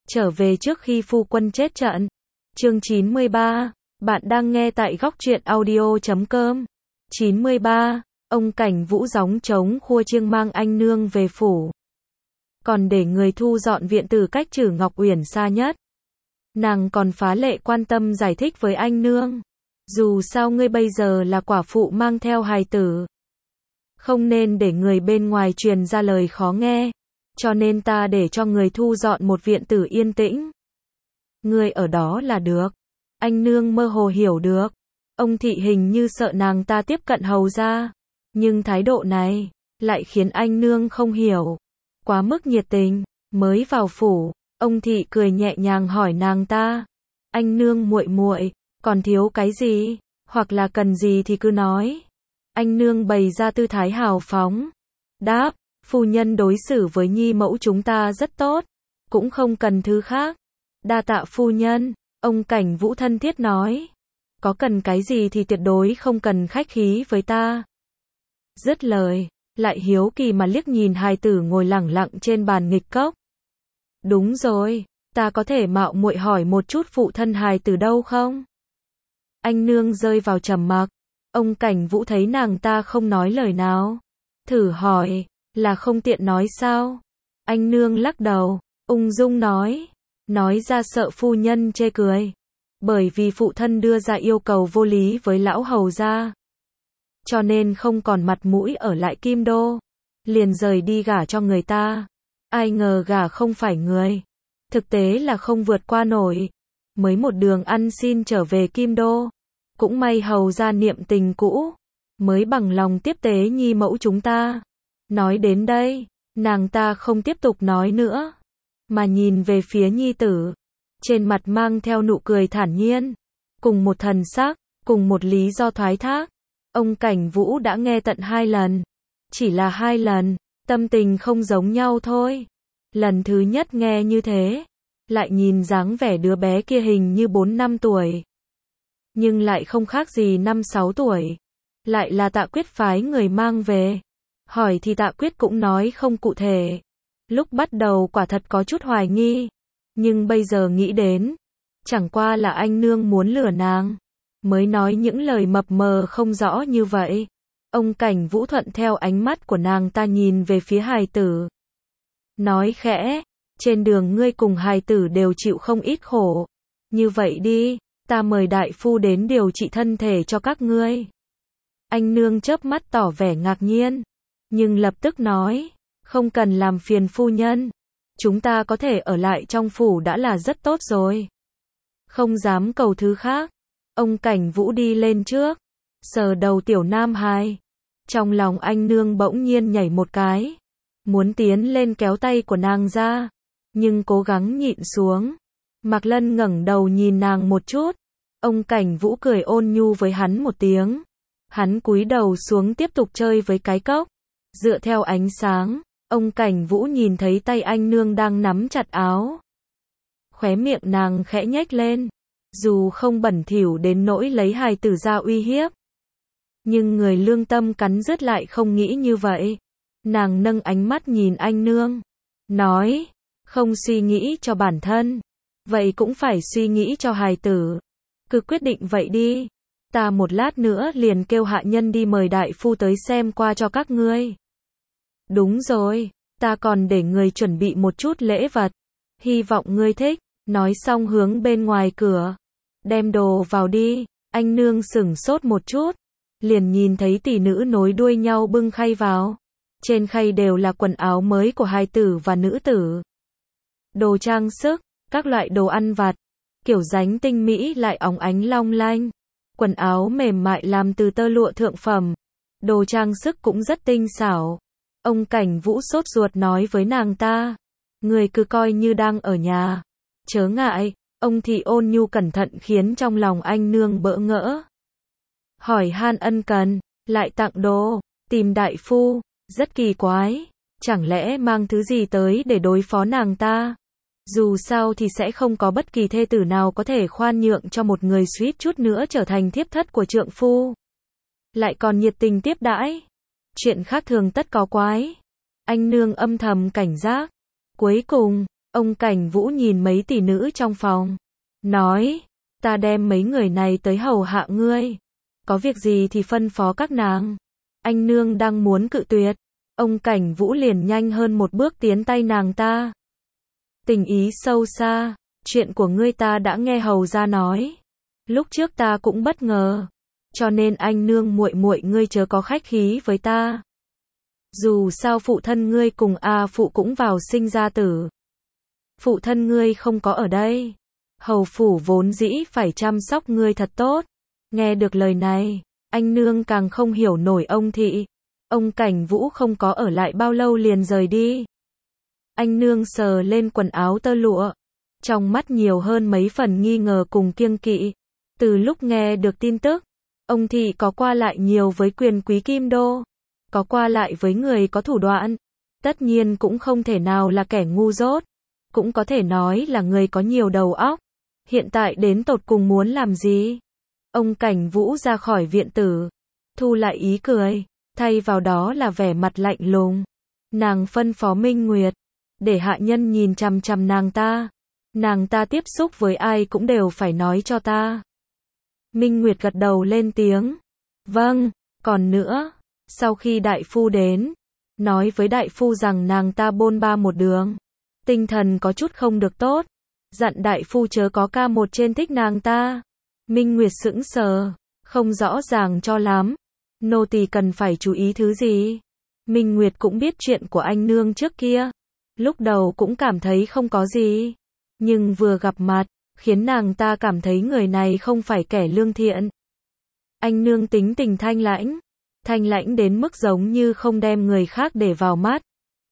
trở về trước khi phu quân chết trận. Chương 93, bạn đang nghe tại góc truyện audio.com. 93, ông Cảnh Vũ gióng trống khua chiêng mang anh nương về phủ. Còn để người thu dọn viện từ cách Trử Ngọc Uyển xa nhất. Nàng còn phá lệ quan tâm giải thích với anh nương. Dù sao ngươi bây giờ là quả phụ mang theo hài tử. Không nên để người bên ngoài truyền ra lời khó nghe. Cho nên ta để cho người thu dọn một viện tử yên tĩnh. Ngươi ở đó là được. Anh nương mơ hồ hiểu được. Ông thị hình như sợ nàng ta tiếp cận hầu ra. Nhưng thái độ này lại khiến anh nương không hiểu. Quá mức nhiệt tình. Mới vào phủ, ông thị cười nhẹ nhàng hỏi nàng ta. Anh nương muội muội, còn thiếu cái gì? Hoặc là cần gì thì cứ nói. Anh nương bày ra tư thái hào phóng. Đáp, phu nhân đối xử với nhi mẫu chúng ta rất tốt. Cũng không cần thứ khác. Đa tạ phu nhân, ông Cảnh Vũ thân thiết nói. Có cần cái gì thì tuyệt đối không cần khách khí với ta. Dứt lời, lại hiếu kỳ mà liếc nhìn hài tử ngồi lẳng lặng trên bàn nghịch cốc. Đúng rồi, ta có thể mạo muội hỏi một chút phụ thân hài tử đâu không? Anh nương rơi vào trầm mặc. Ông Cảnh Vũ thấy nàng ta không nói lời nào. Thử hỏi, là không tiện nói sao? Anh nương lắc đầu, ung dung nói. Nói ra sợ phu nhân chê cười. Bởi vì phụ thân đưa ra yêu cầu vô lý với lão hầu gia. Cho nên không còn mặt mũi ở lại Kim Đô. Liền rời đi gả cho người ta. Ai ngờ gả không phải người. Thực tế là không vượt qua nổi. Mới một đường ăn xin trở về Kim Đô. Cũng may hầu gia niệm tình cũ. Mới bằng lòng tiếp tế nhi mẫu chúng ta. Nói đến đây, nàng ta không tiếp tục nói nữa. Mà nhìn về phía nhi tử. Trên mặt mang theo nụ cười thản nhiên. Cùng một thần sắc, cùng một lý do thoái thác. Ông Cảnh Vũ đã nghe tận 2 lần. Chỉ là 2 lần, tâm tình không giống nhau thôi. Lần thứ nhất nghe như thế, lại nhìn dáng vẻ đứa bé kia hình như 4-5 tuổi. Nhưng lại không khác gì 5-6 tuổi. Lại là Tạ Quyết phái người mang về. Hỏi thì Tạ Quyết cũng nói không cụ thể. Lúc bắt đầu quả thật có chút hoài nghi. Nhưng bây giờ nghĩ đến, chẳng qua là anh nương muốn lừa nàng. Mới nói những lời mập mờ không rõ như vậy. Ông Cảnh Vũ thuận theo ánh mắt của nàng ta nhìn về phía hài tử. Nói khẽ, trên đường ngươi cùng hài tử đều chịu không ít khổ. Như vậy đi, ta mời đại phu đến điều trị thân thể cho các ngươi. Anh nương chớp mắt tỏ vẻ ngạc nhiên. Nhưng lập tức nói, không cần làm phiền phu nhân. Chúng ta có thể ở lại trong phủ đã là rất tốt rồi. Không dám cầu thứ khác. Ông Cảnh Vũ đi lên trước. Sờ đầu tiểu nam hài. Trong lòng anh nương bỗng nhiên nhảy một cái. Muốn tiến lên kéo tay của nàng ra. Nhưng cố gắng nhịn xuống. Mạc Lân ngẩng đầu nhìn nàng một chút. Ông Cảnh Vũ cười ôn nhu với hắn một tiếng. Hắn cúi đầu xuống tiếp tục chơi với cái cốc. Dựa theo ánh sáng, ông Cảnh Vũ nhìn thấy tay anh nương đang nắm chặt áo. Khóe miệng nàng khẽ nhếch lên. Dù không bẩn thỉu đến nỗi lấy hài tử ra uy hiếp. Nhưng người lương tâm cắn rứt lại không nghĩ như vậy. Nàng nâng ánh mắt nhìn anh nương. Nói, không suy nghĩ cho bản thân. Vậy cũng phải suy nghĩ cho hài tử. Cứ quyết định vậy đi. Ta một lát nữa liền kêu hạ nhân đi mời đại phu tới xem qua cho các ngươi. Đúng rồi, ta còn để người chuẩn bị một chút lễ vật. Hy vọng ngươi thích. Nói xong hướng bên ngoài cửa. Đem đồ vào đi. Anh nương sửng sốt một chút. Liền nhìn thấy tỷ nữ nối đuôi nhau bưng khay vào. Trên khay đều là quần áo mới của hài tử và nữ tử. Đồ trang sức, các loại đồ ăn vặt. Kiểu dáng tinh mỹ lại óng ánh long lanh. Quần áo mềm mại làm từ tơ lụa thượng phẩm. Đồ trang sức cũng rất tinh xảo. Ông Cảnh Vũ sốt ruột nói với nàng ta. Người cứ coi như đang ở nhà. Chớ ngại, ông thị ôn nhu cẩn thận khiến trong lòng anh nương bỡ ngỡ. Hỏi han ân cần, lại tặng đồ, tìm đại phu, rất kỳ quái. Chẳng lẽ mang thứ gì tới để đối phó nàng ta? Dù sao thì sẽ không có bất kỳ thê tử nào có thể khoan nhượng cho một người suýt chút nữa trở thành thiếp thất của trượng phu. Lại còn nhiệt tình tiếp đãi. Chuyện khác thường tất có quái. Anh nương âm thầm cảnh giác. Cuối cùng, Ông Cảnh Vũ nhìn mấy tỷ nữ trong phòng, nói, ta đem mấy người này tới hầu hạ ngươi. Có việc gì thì phân phó các nàng. Anh nương đang muốn cự tuyệt. Ông Cảnh Vũ liền nhanh hơn một bước tiến tay nàng ta. Tình ý sâu xa, chuyện của ngươi ta đã nghe hầu gia nói. Lúc trước ta cũng bất ngờ. Cho nên anh nương muội muội ngươi chớ có khách khí với ta. Dù sao phụ thân ngươi cùng A phụ cũng vào sinh ra tử. Phụ thân ngươi không có ở đây. Hầu phủ vốn dĩ phải chăm sóc ngươi thật tốt. Nghe được lời này, anh nương càng không hiểu nổi ông thị. Ông Cảnh Vũ không có ở lại bao lâu liền rời đi. Anh nương sờ lên quần áo tơ lụa. Trong mắt nhiều hơn mấy phần nghi ngờ cùng kiêng kỵ. Từ lúc nghe được tin tức, ông thị có qua lại nhiều với quyền quý Kim Đô. Có qua lại với người có thủ đoạn. Tất nhiên cũng không thể nào là kẻ ngu dốt. Cũng có thể nói là người có nhiều đầu óc. Hiện tại đến tột cùng muốn làm gì? Ông Cảnh Vũ ra khỏi viện tử. Thu lại ý cười. Thay vào đó là vẻ mặt lạnh lùng. Nàng phân phó Minh Nguyệt. Để hạ nhân nhìn chằm chằm nàng ta. Nàng ta tiếp xúc với ai cũng đều phải nói cho ta. Minh Nguyệt gật đầu lên tiếng. Vâng, còn nữa. Sau khi đại phu đến, nói với đại phu rằng nàng ta bôn ba một đường. Tinh thần có chút không được tốt. Dặn đại phu chớ có ca một trên thích nàng ta. Minh Nguyệt sững sờ, không rõ ràng cho lắm. Nô tỳ cần phải chú ý thứ gì? Minh Nguyệt cũng biết chuyện của anh nương trước kia. Lúc đầu cũng cảm thấy không có gì. Nhưng vừa gặp mặt, khiến nàng ta cảm thấy người này không phải kẻ lương thiện. Anh nương tính tình thanh lãnh đến mức giống như không đem người khác để vào mắt.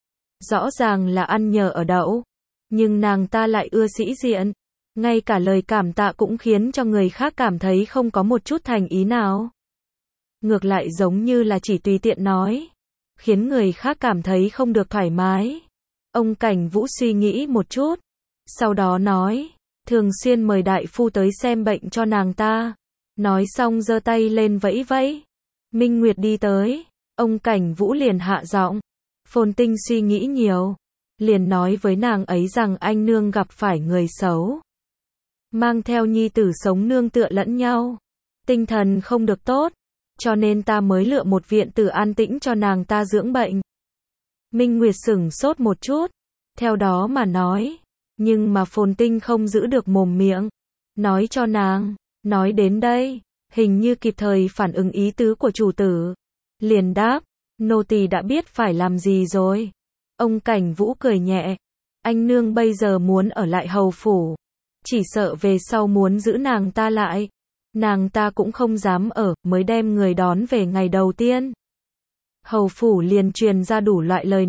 Rõ ràng là ăn nhờ ở đậu, nhưng nàng ta lại ưa sĩ diện. Ngay cả lời cảm tạ cũng khiến cho người khác cảm thấy không có một chút thành ý nào. Ngược lại giống như là chỉ tùy tiện nói, khiến người khác cảm thấy không được thoải mái. Ông Cảnh Vũ suy nghĩ một chút, sau đó nói, thường xuyên mời đại phu tới xem bệnh cho nàng ta. Nói xong giơ tay lên vẫy vẫy. Minh Nguyệt đi tới, ông Cảnh Vũ liền hạ giọng. Phồn Tinh suy nghĩ nhiều, liền nói với nàng ấy rằng anh nương gặp phải người xấu. Mang theo nhi tử sống nương tựa lẫn nhau. Tinh thần không được tốt, cho nên ta mới lựa một viện tử an tĩnh cho nàng ta dưỡng bệnh. Minh Nguyệt sửng sốt một chút, theo đó mà nói, nhưng mà Phồn Tinh không giữ được mồm miệng, nói cho nàng, nói đến đây, hình như kịp thời phản ứng ý tứ của chủ tử, liền đáp, nô tỳ đã biết phải làm gì rồi. Ông Cảnh Vũ cười nhẹ, anh nương bây giờ muốn ở lại hầu phủ, chỉ sợ về sau muốn giữ nàng ta lại, nàng ta cũng không dám ở, mới đem người đón về ngày đầu tiên. Hầu phủ liền truyền ra đủ loại lời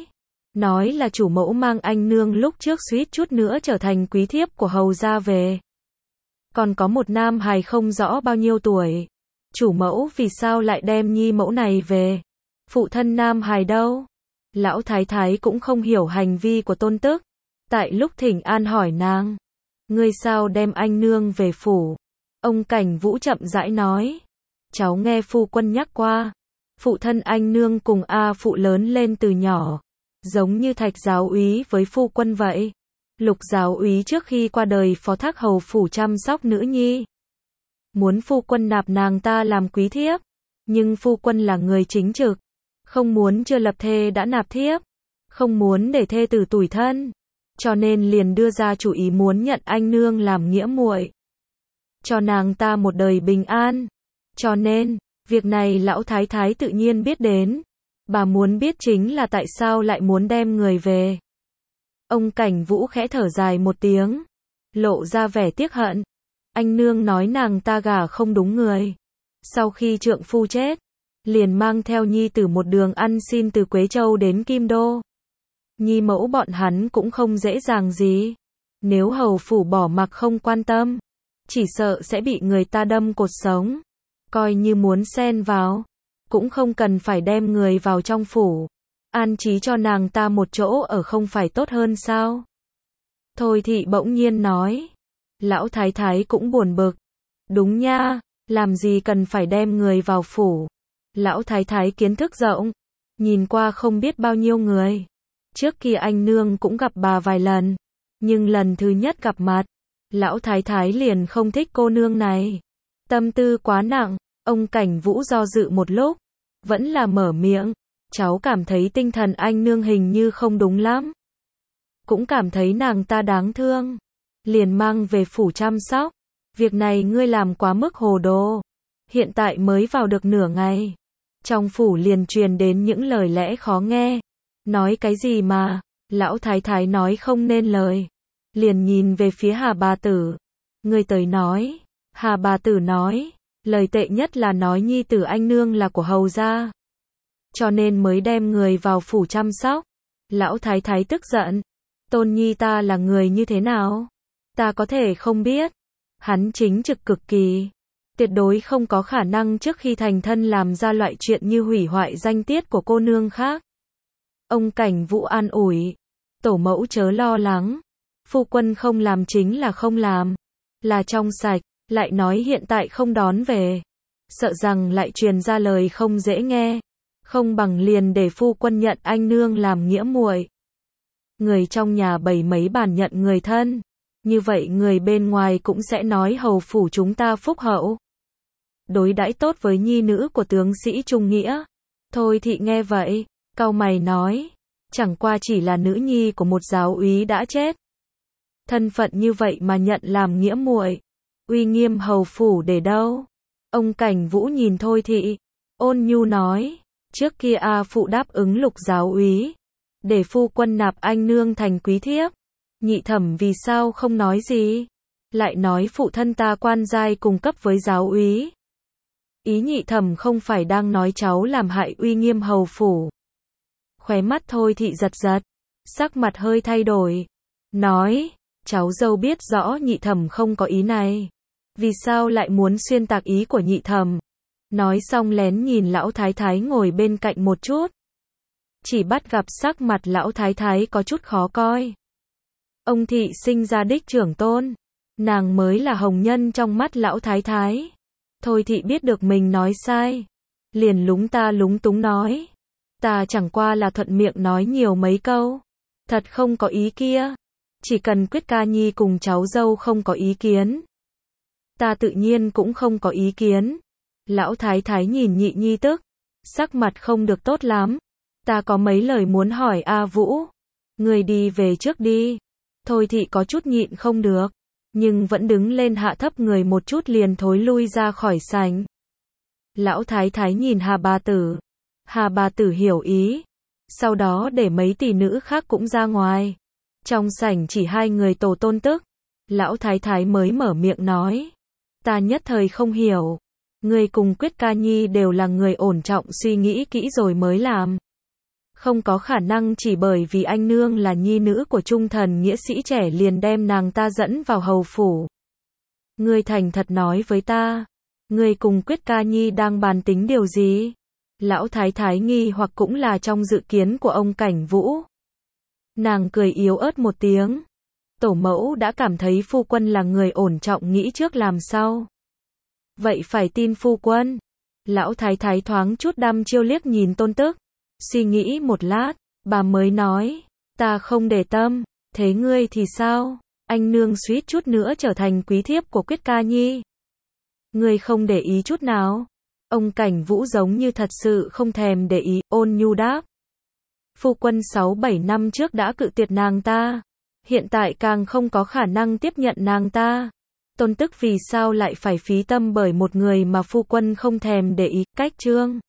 nói là chủ mẫu mang anh nương lúc trước suýt chút nữa trở thành quý thiếp của hầu gia về. Còn có một nam hài không rõ bao nhiêu tuổi, chủ mẫu vì sao lại đem nhi mẫu này về? Phụ thân nam hài đâu? Lão thái thái cũng không hiểu hành vi của tôn tức. Tại lúc thỉnh an hỏi nàng, ngươi sao đem anh nương về phủ? Ông Cảnh Vũ chậm rãi nói, cháu nghe phu quân nhắc qua, phụ thân anh nương cùng A phụ lớn lên từ nhỏ, giống như Thạch giáo úy với phu quân vậy. Lục giáo úy trước khi qua đời phó thác hầu phủ chăm sóc nữ nhi. Muốn phu quân nạp nàng ta làm quý thiếp, nhưng phu quân là người chính trực, không muốn chưa lập thê đã nạp thiếp, không muốn để thê tử tủi thân, cho nên liền đưa ra chủ ý muốn nhận anh nương làm nghĩa muội, cho nàng ta một đời bình an. Cho nên, việc này lão thái thái tự nhiên biết đến. Bà muốn biết chính là tại sao lại muốn đem người về. Ông Cảnh Vũ khẽ thở dài một tiếng, lộ ra vẻ tiếc hận. Anh nương nói nàng ta gả không đúng người. Sau khi trượng phu chết, liền mang theo nhi tử một đường ăn xin từ Quế Châu đến Kim Đô. Nhi mẫu bọn hắn cũng không dễ dàng gì. Nếu hầu phủ bỏ mặc không quan tâm, chỉ sợ sẽ bị người ta đâm cột sống. Coi như muốn xen vào, cũng không cần phải đem người vào trong phủ. An trí cho nàng ta một chỗ ở không phải tốt hơn sao? Thôi thị bỗng nhiên nói. Lão thái thái cũng buồn bực. Đúng nha, làm gì cần phải đem người vào phủ. Lão thái thái kiến thức rộng, nhìn qua không biết bao nhiêu người. Trước kia anh nương cũng gặp bà vài lần, nhưng lần thứ nhất gặp mặt, lão thái thái liền không thích cô nương này. Tâm tư quá nặng, ông Cảnh Vũ do dự một lúc, vẫn là mở miệng, cháu cảm thấy tinh thần anh nương hình như không đúng lắm. Cũng cảm thấy nàng ta đáng thương, liền mang về phủ chăm sóc. Việc này ngươi làm quá mức hồ đồ. Hiện tại mới vào được nửa ngày, trong phủ liền truyền đến những lời lẽ khó nghe. Nói cái gì mà, lão thái thái nói không nên lời. Liền nhìn về phía Hà bà tử. Ngươi tới nói. Hà bà tử nói, lời tệ nhất là nói nhi tử anh nương là của hầu gia, cho nên mới đem người vào phủ chăm sóc. Lão thái thái tức giận. Tôn nhi ta là người như thế nào? Ta có thể không biết. Hắn chính trực cực kỳ. Tuyệt đối không có khả năng trước khi thành thân làm ra loại chuyện như hủy hoại danh tiết của cô nương khác. Ông Cảnh Vũ an ủi. Tổ mẫu chớ lo lắng. Phu quân không làm chính là không làm. Là trong sạch, lại nói hiện tại không đón về. Sợ rằng lại truyền ra lời không dễ nghe. Không bằng liền để phu quân nhận anh nương làm nghĩa muội. Người trong nhà bày mấy bàn nhận người thân. Như vậy người bên ngoài cũng sẽ nói hầu phủ chúng ta phúc hậu. Đối đãi tốt với nhi nữ của tướng sĩ Trung Nghĩa. Thôi thị nghe vậy, cau mày nói. Chẳng qua chỉ là nữ nhi của một giáo úy đã chết. Thân phận như vậy mà nhận làm nghĩa muội. Uy nghiêm hầu phủ để đâu? Ông Cảnh Vũ nhìn Thôi thị, ôn nhu nói. Trước kia phụ đáp ứng Lục giáo úy, để phu quân nạp anh nương thành quý thiếp. Nhị thẩm vì sao không nói gì? Lại nói phụ thân ta quan giai cùng cấp với giáo úy. Ý nhị thẩm không phải đang nói cháu làm hại uy nghiêm hầu phủ. Khóe mắt Thôi thị giật giật, sắc mặt hơi thay đổi. Nói, cháu dâu biết rõ nhị thẩm không có ý này. Vì sao lại muốn xuyên tạc ý của nhị thẩm? Nói xong lén nhìn lão thái thái ngồi bên cạnh một chút. Chỉ bắt gặp sắc mặt lão thái thái có chút khó coi. Ông thị sinh ra đích trưởng tôn, nàng mới là hồng nhân trong mắt lão thái thái. Thôi thị biết được mình nói sai, liền lúng ta lúng túng nói. Ta chẳng qua là thuận miệng nói nhiều mấy câu, thật không có ý kia. Chỉ cần Quyết ca nhi cùng cháu dâu không có ý kiến, ta tự nhiên cũng không có ý kiến. Lão thái thái nhìn nhị nhi tức, sắc mặt không được tốt lắm. Ta có mấy lời muốn hỏi A Vũ. Người đi về trước đi. Thôi thị có chút nhịn không được, nhưng vẫn đứng lên hạ thấp người một chút liền thối lui ra khỏi sảnh. Lão thái thái nhìn Hà bà tử. Hà bà tử hiểu ý, sau đó để mấy tỷ nữ khác cũng ra ngoài. Trong sảnh chỉ hai người tổ tôn tức. Lão thái thái mới mở miệng nói. Ta nhất thời không hiểu. Người cùng Quyết ca nhi đều là người ổn trọng suy nghĩ kỹ rồi mới làm. Không có khả năng chỉ bởi vì anh nương là nhi nữ của trung thần nghĩa sĩ trẻ liền đem nàng ta dẫn vào hầu phủ. Ngươi thành thật nói với ta. Ngươi cùng Quyết ca nhi đang bàn tính điều gì? Lão thái thái nghi hoặc cũng là trong dự kiến của ông Cảnh Vũ. Nàng cười yếu ớt một tiếng. Tổ mẫu đã cảm thấy phu quân là người ổn trọng nghĩ trước làm sau. Vậy phải tin phu quân. Lão thái thái thoáng chút đăm chiêu liếc nhìn tôn tức. Suy nghĩ một lát, bà mới nói. Ta không để tâm, thế ngươi thì sao? Anh nương suýt chút nữa trở thành quý thiếp của Quyết ca nhi. Ngươi không để ý chút nào. Ông Cảnh Vũ giống như thật sự không thèm để ý, ôn nhu đáp. Phu quân 6-7 năm trước đã cự tuyệt nàng ta. Hiện tại càng không có khả năng tiếp nhận nàng ta. Tôn tức vì sao lại phải phí tâm bởi một người mà phu quân không thèm để ý, cách trương.